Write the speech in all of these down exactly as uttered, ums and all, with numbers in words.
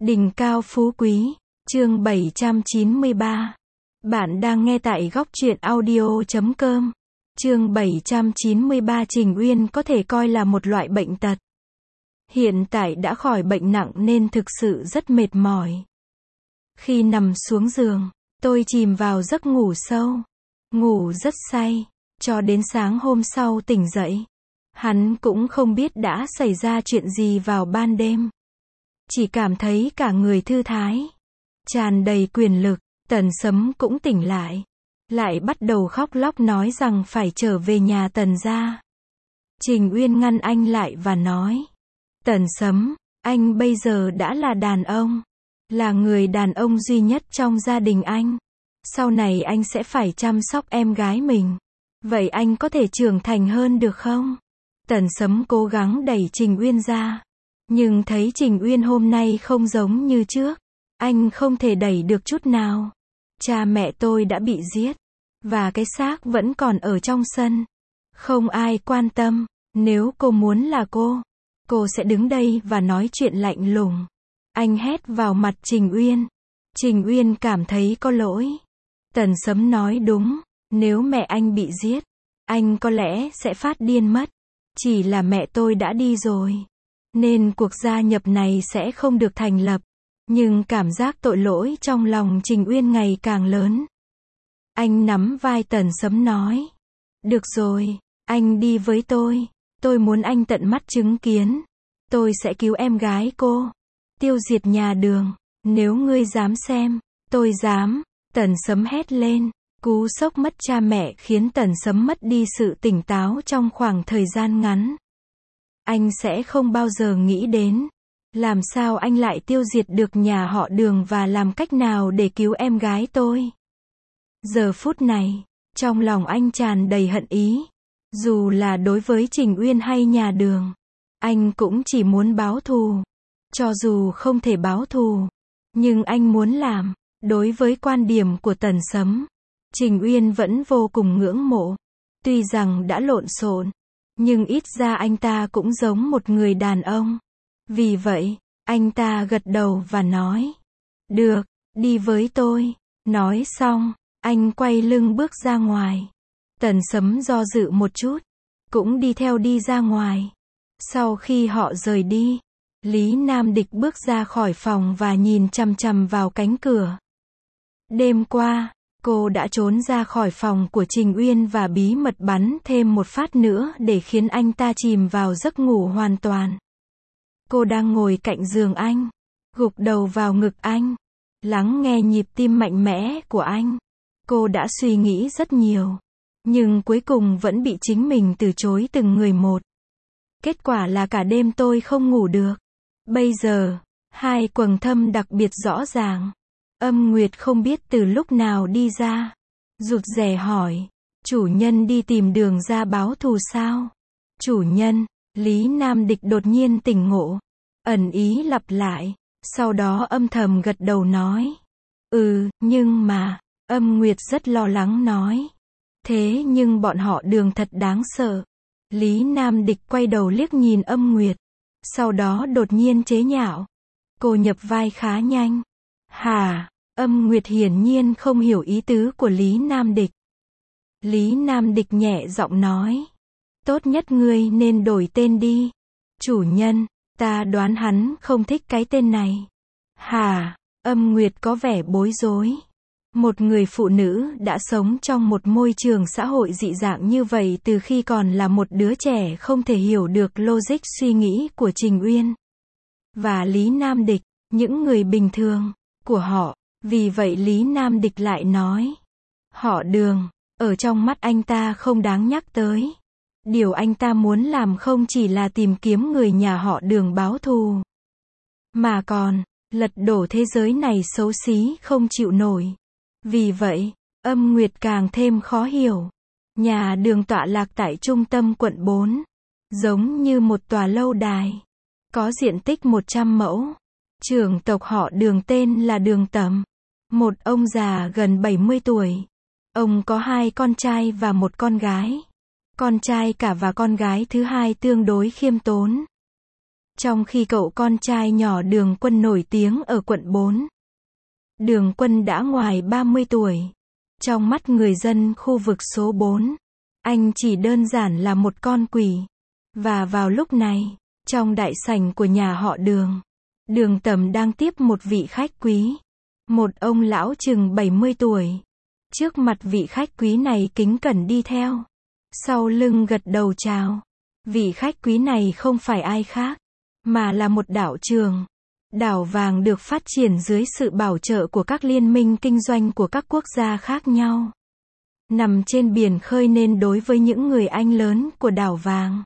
Đỉnh cao phú quý, chương bảy trăm chín mươi ba. Bạn đang nghe tại góc truyện audio chấm com. Chương bảy trăm chín mươi ba. Trình Uyên có thể coi là một loại bệnh tật. Hiện tại đã khỏi bệnh nặng nên thực sự rất mệt mỏi. Khi nằm xuống giường, tôi chìm vào giấc ngủ sâu. Ngủ rất say, cho đến sáng hôm sau tỉnh dậy. Hắn cũng không biết đã xảy ra chuyện gì vào ban đêm. Chỉ cảm thấy cả người thư thái, tràn đầy quyền lực. Tần Sấm cũng tỉnh lại, lại bắt đầu khóc lóc nói rằng phải trở về nhà Tần gia. Trình Uyên ngăn anh lại và nói: Tần Sấm, anh bây giờ đã là đàn ông, là người đàn ông duy nhất trong gia đình anh. Sau này anh sẽ phải chăm sóc em gái mình. Vậy anh có thể trưởng thành hơn được không? Tần Sấm cố gắng đẩy Trình Uyên ra, nhưng thấy Trình Uyên hôm nay không giống như trước. Anh không thể đẩy được chút nào. Cha mẹ tôi đã bị giết, và cái xác vẫn còn ở trong sân. Không ai quan tâm. Nếu cô muốn là cô, cô sẽ đứng đây và nói chuyện lạnh lùng. Anh hét vào mặt Trình Uyên. Trình Uyên cảm thấy có lỗi. Tần Sấm nói đúng, nếu mẹ anh bị giết, anh có lẽ sẽ phát điên mất. Chỉ là mẹ tôi đã đi rồi, nên cuộc gia nhập này sẽ không được thành lập. Nhưng cảm giác tội lỗi trong lòng Trình Uyên ngày càng lớn. Anh nắm vai Tần Sấm nói: Được rồi, anh đi với tôi. Tôi muốn anh tận mắt chứng kiến. Tôi sẽ cứu em gái cô, tiêu diệt nhà Đường. Nếu ngươi dám xem, tôi dám. Tần Sấm hét lên. Cú sốc mất cha mẹ khiến Tần Sấm mất đi sự tỉnh táo trong khoảng thời gian ngắn. Anh sẽ không bao giờ nghĩ đến làm sao anh lại tiêu diệt được nhà họ Đường và làm cách nào để cứu em gái tôi. Giờ phút này, trong lòng anh tràn đầy hận ý. Dù là đối với Trình Uyên hay nhà Đường, anh cũng chỉ muốn báo thù. Cho dù không thể báo thù, nhưng anh muốn làm. Đối với quan điểm của Tần Sấm, Trình Uyên vẫn vô cùng ngưỡng mộ. Tuy rằng đã lộn xộn, nhưng ít ra anh ta cũng giống một người đàn ông. Vì vậy, anh ta gật đầu và nói: Được, đi với tôi. Nói xong, anh quay lưng bước ra ngoài. Tần Sấm do dự một chút, cũng đi theo đi ra ngoài. Sau khi họ rời đi, Lý Nam Địch bước ra khỏi phòng và nhìn chằm chằm vào cánh cửa. Đêm qua, cô đã trốn ra khỏi phòng của Trình Uyên và bí mật bắn thêm một phát nữa để khiến anh ta chìm vào giấc ngủ hoàn toàn. Cô đang ngồi cạnh giường anh, gục đầu vào ngực anh, lắng nghe nhịp tim mạnh mẽ của anh. Cô đã suy nghĩ rất nhiều, nhưng cuối cùng vẫn bị chính mình từ chối từng người một. Kết quả là cả đêm tôi không ngủ được. Bây giờ, hai quầng thâm đặc biệt rõ ràng. Âm Nguyệt không biết từ lúc nào đi ra, rụt rè hỏi: Chủ nhân đi tìm Đường ra báo thù sao? Chủ nhân? Lý Nam Địch đột nhiên tỉnh ngộ, ẩn ý lặp lại, sau đó âm thầm gật đầu nói: Ừ, nhưng mà, Âm Nguyệt rất lo lắng nói. Thế nhưng bọn họ Đường thật đáng sợ. Lý Nam Địch quay đầu liếc nhìn Âm Nguyệt, sau đó đột nhiên chế nhạo: Cô nhập vai khá nhanh. Hả? Âm Nguyệt hiển nhiên không hiểu ý tứ của Lý Nam Địch. Lý Nam Địch nhẹ giọng nói: Tốt nhất ngươi nên đổi tên đi. Chủ nhân, ta đoán hắn không thích cái tên này. Hả? Âm Nguyệt có vẻ bối rối. Một người phụ nữ đã sống trong một môi trường xã hội dị dạng như vậy từ khi còn là một đứa trẻ không thể hiểu được logic suy nghĩ của Trình Uyên và Lý Nam Địch, những người bình thường của họ. Vì vậy Lý Nam Địch lại nói: Họ Đường, ở trong mắt anh ta không đáng nhắc tới. Điều anh ta muốn làm không chỉ là tìm kiếm người nhà họ Đường báo thù, mà còn lật đổ thế giới này xấu xí không chịu nổi. Vì vậy, Âm Nguyệt càng thêm khó hiểu. Nhà Đường tọa lạc tại trung tâm quận bốn, giống như một tòa lâu đài, có diện tích một trăm mẫu. Trưởng tộc họ Đường tên là Đường Tầm, một ông già gần bảy mươi tuổi. Ông có hai con trai và một con gái. Con trai cả và con gái thứ hai tương đối khiêm tốn. Trong khi cậu con trai nhỏ Đường Quân nổi tiếng ở quận bốn. Đường Quân đã ngoài ba mươi tuổi. Trong mắt người dân khu vực số bốn, anh chỉ đơn giản là một con quỷ. Và vào lúc này, trong đại sảnh của nhà họ Đường, Đường Tầm đang tiếp một vị khách quý. Một ông lão chừng bảy mươi tuổi. Trước mặt vị khách quý này kính cẩn đi theo. Sau lưng gật đầu chào. Vị khách quý này không phải ai khác, mà là một đảo trường. Đảo vàng được phát triển dưới sự bảo trợ của các liên minh kinh doanh của các quốc gia khác nhau. Nằm trên biển khơi nên đối với những người Anh lớn của đảo vàng,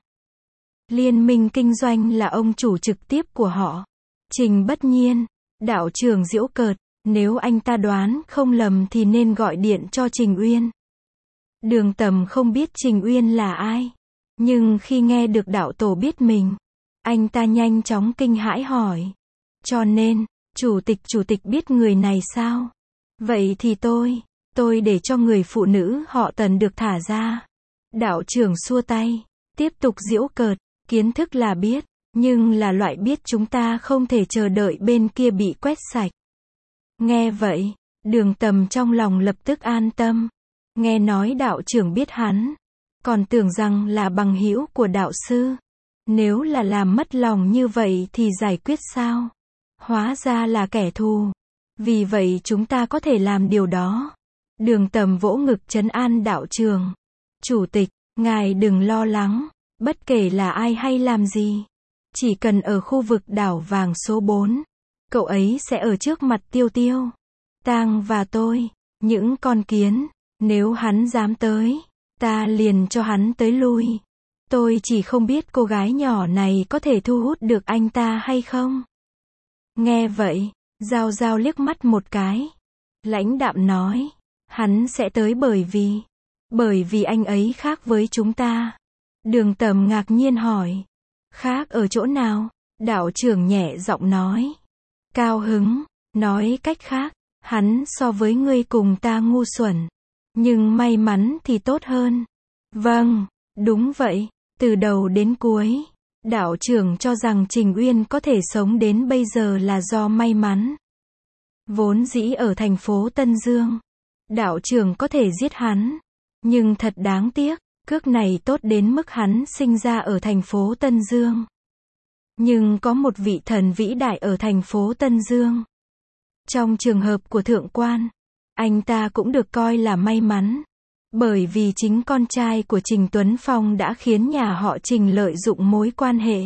liên minh kinh doanh là ông chủ trực tiếp của họ. Trình Bất Nhiên, đảo trưởng giễu cợt, nếu anh ta đoán không lầm thì nên gọi điện cho Trình Uyên. Đường Tầm không biết Trình Uyên là ai, nhưng khi nghe được đạo tổ biết mình, anh ta nhanh chóng kinh hãi hỏi. Cho nên, chủ tịch chủ tịch biết người này sao? Vậy thì tôi, tôi để cho người phụ nữ họ Tần được thả ra. Đạo trưởng xua tay, tiếp tục giễu cợt, kiến thức là biết, nhưng là loại biết chúng ta không thể chờ đợi bên kia bị quét sạch. Nghe vậy, Đường Tầm trong lòng lập tức an tâm. Nghe nói đạo trưởng biết hắn, còn tưởng rằng là bằng hữu của đạo sư. Nếu là làm mất lòng như vậy thì giải quyết sao? Hóa ra là kẻ thù. Vì vậy chúng ta có thể làm điều đó. Đường Tầm vỗ ngực trấn an đạo trưởng. Chủ tịch, ngài đừng lo lắng, bất kể là ai hay làm gì. Chỉ cần ở khu vực đảo vàng số bốn, cậu ấy sẽ ở trước mặt Tiêu Tiêu, Tang và tôi, những con kiến. Nếu hắn dám tới, ta liền cho hắn tới lui. Tôi chỉ không biết cô gái nhỏ này có thể thu hút được anh ta hay không. Nghe vậy, Giao Giao liếc mắt một cái. Lãnh đạm nói, hắn sẽ tới bởi vì, bởi vì anh ấy khác với chúng ta. Đường Tầm ngạc nhiên hỏi, khác ở chỗ nào? Đạo trưởng nhẹ giọng nói, cao hứng, nói cách khác, hắn so với ngươi cùng ta ngu xuẩn, nhưng may mắn thì tốt hơn. Vâng, đúng vậy, từ đầu đến cuối, đạo trưởng cho rằng Trình Uyên có thể sống đến bây giờ là do may mắn. Vốn dĩ ở thành phố Tân Dương, đạo trưởng có thể giết hắn, nhưng thật đáng tiếc, cước này tốt đến mức hắn sinh ra ở thành phố Tân Dương. Nhưng có một vị thần vĩ đại ở thành phố Tân Dương. Trong trường hợp của thượng quan, anh ta cũng được coi là may mắn, bởi vì chính con trai của Trình Tuấn Phong đã khiến nhà họ Trình lợi dụng mối quan hệ.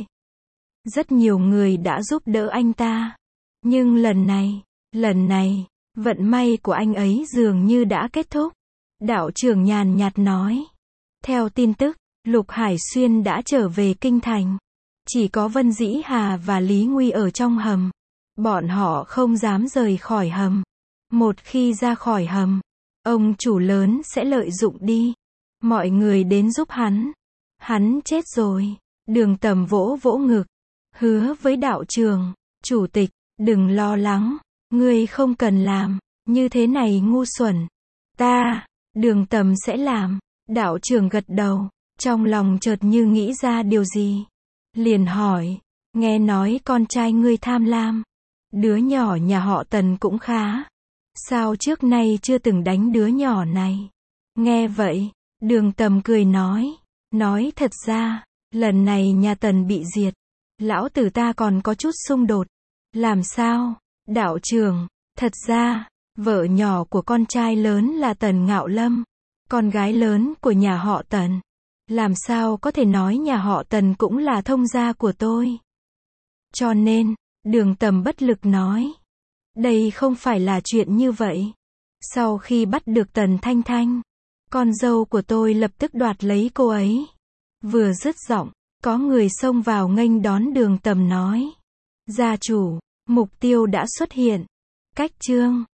Rất nhiều người đã giúp đỡ anh ta. Nhưng lần này, lần này, vận may của anh ấy dường như đã kết thúc. Đạo trưởng nhàn nhạt nói. Theo tin tức, Lục Hải Xuyên đã trở về kinh thành. Chỉ có Vân Dĩ Hà và Lý Nguy ở trong hầm. Bọn họ không dám rời khỏi hầm. Một khi ra khỏi hầm, ông chủ lớn sẽ lợi dụng đi. Mọi người đến giúp hắn. Hắn chết rồi. Đường Tầm vỗ vỗ ngực. Hứa với đạo trưởng, chủ tịch, đừng lo lắng. Ngươi không cần làm như thế này ngu xuẩn. Ta, Đường Tầm sẽ làm. Đạo trưởng gật đầu. Trong lòng chợt như nghĩ ra điều gì. Liền hỏi. Nghe nói con trai ngươi tham lam. Đứa nhỏ nhà họ Tần cũng khá. Sao trước nay chưa từng đánh đứa nhỏ này? Nghe vậy, Đường Tầm cười nói. Nói thật ra, lần này nhà Tần bị diệt. Lão tử ta còn có chút xung đột. Làm sao? Đạo trưởng, thật ra, vợ nhỏ của con trai lớn là Tần Ngạo Lâm. Con gái lớn của nhà họ Tần. Làm sao có thể nói nhà họ Tần cũng là thông gia của tôi? Cho nên, Đường Tầm bất lực nói. Đây không phải là chuyện như vậy. Sau khi bắt được Tần Thanh Thanh, con dâu của tôi lập tức đoạt lấy cô ấy. Vừa dứt giọng, có người xông vào nghênh đón Đường Tầm nói. Gia chủ, mục tiêu đã xuất hiện. Cách chương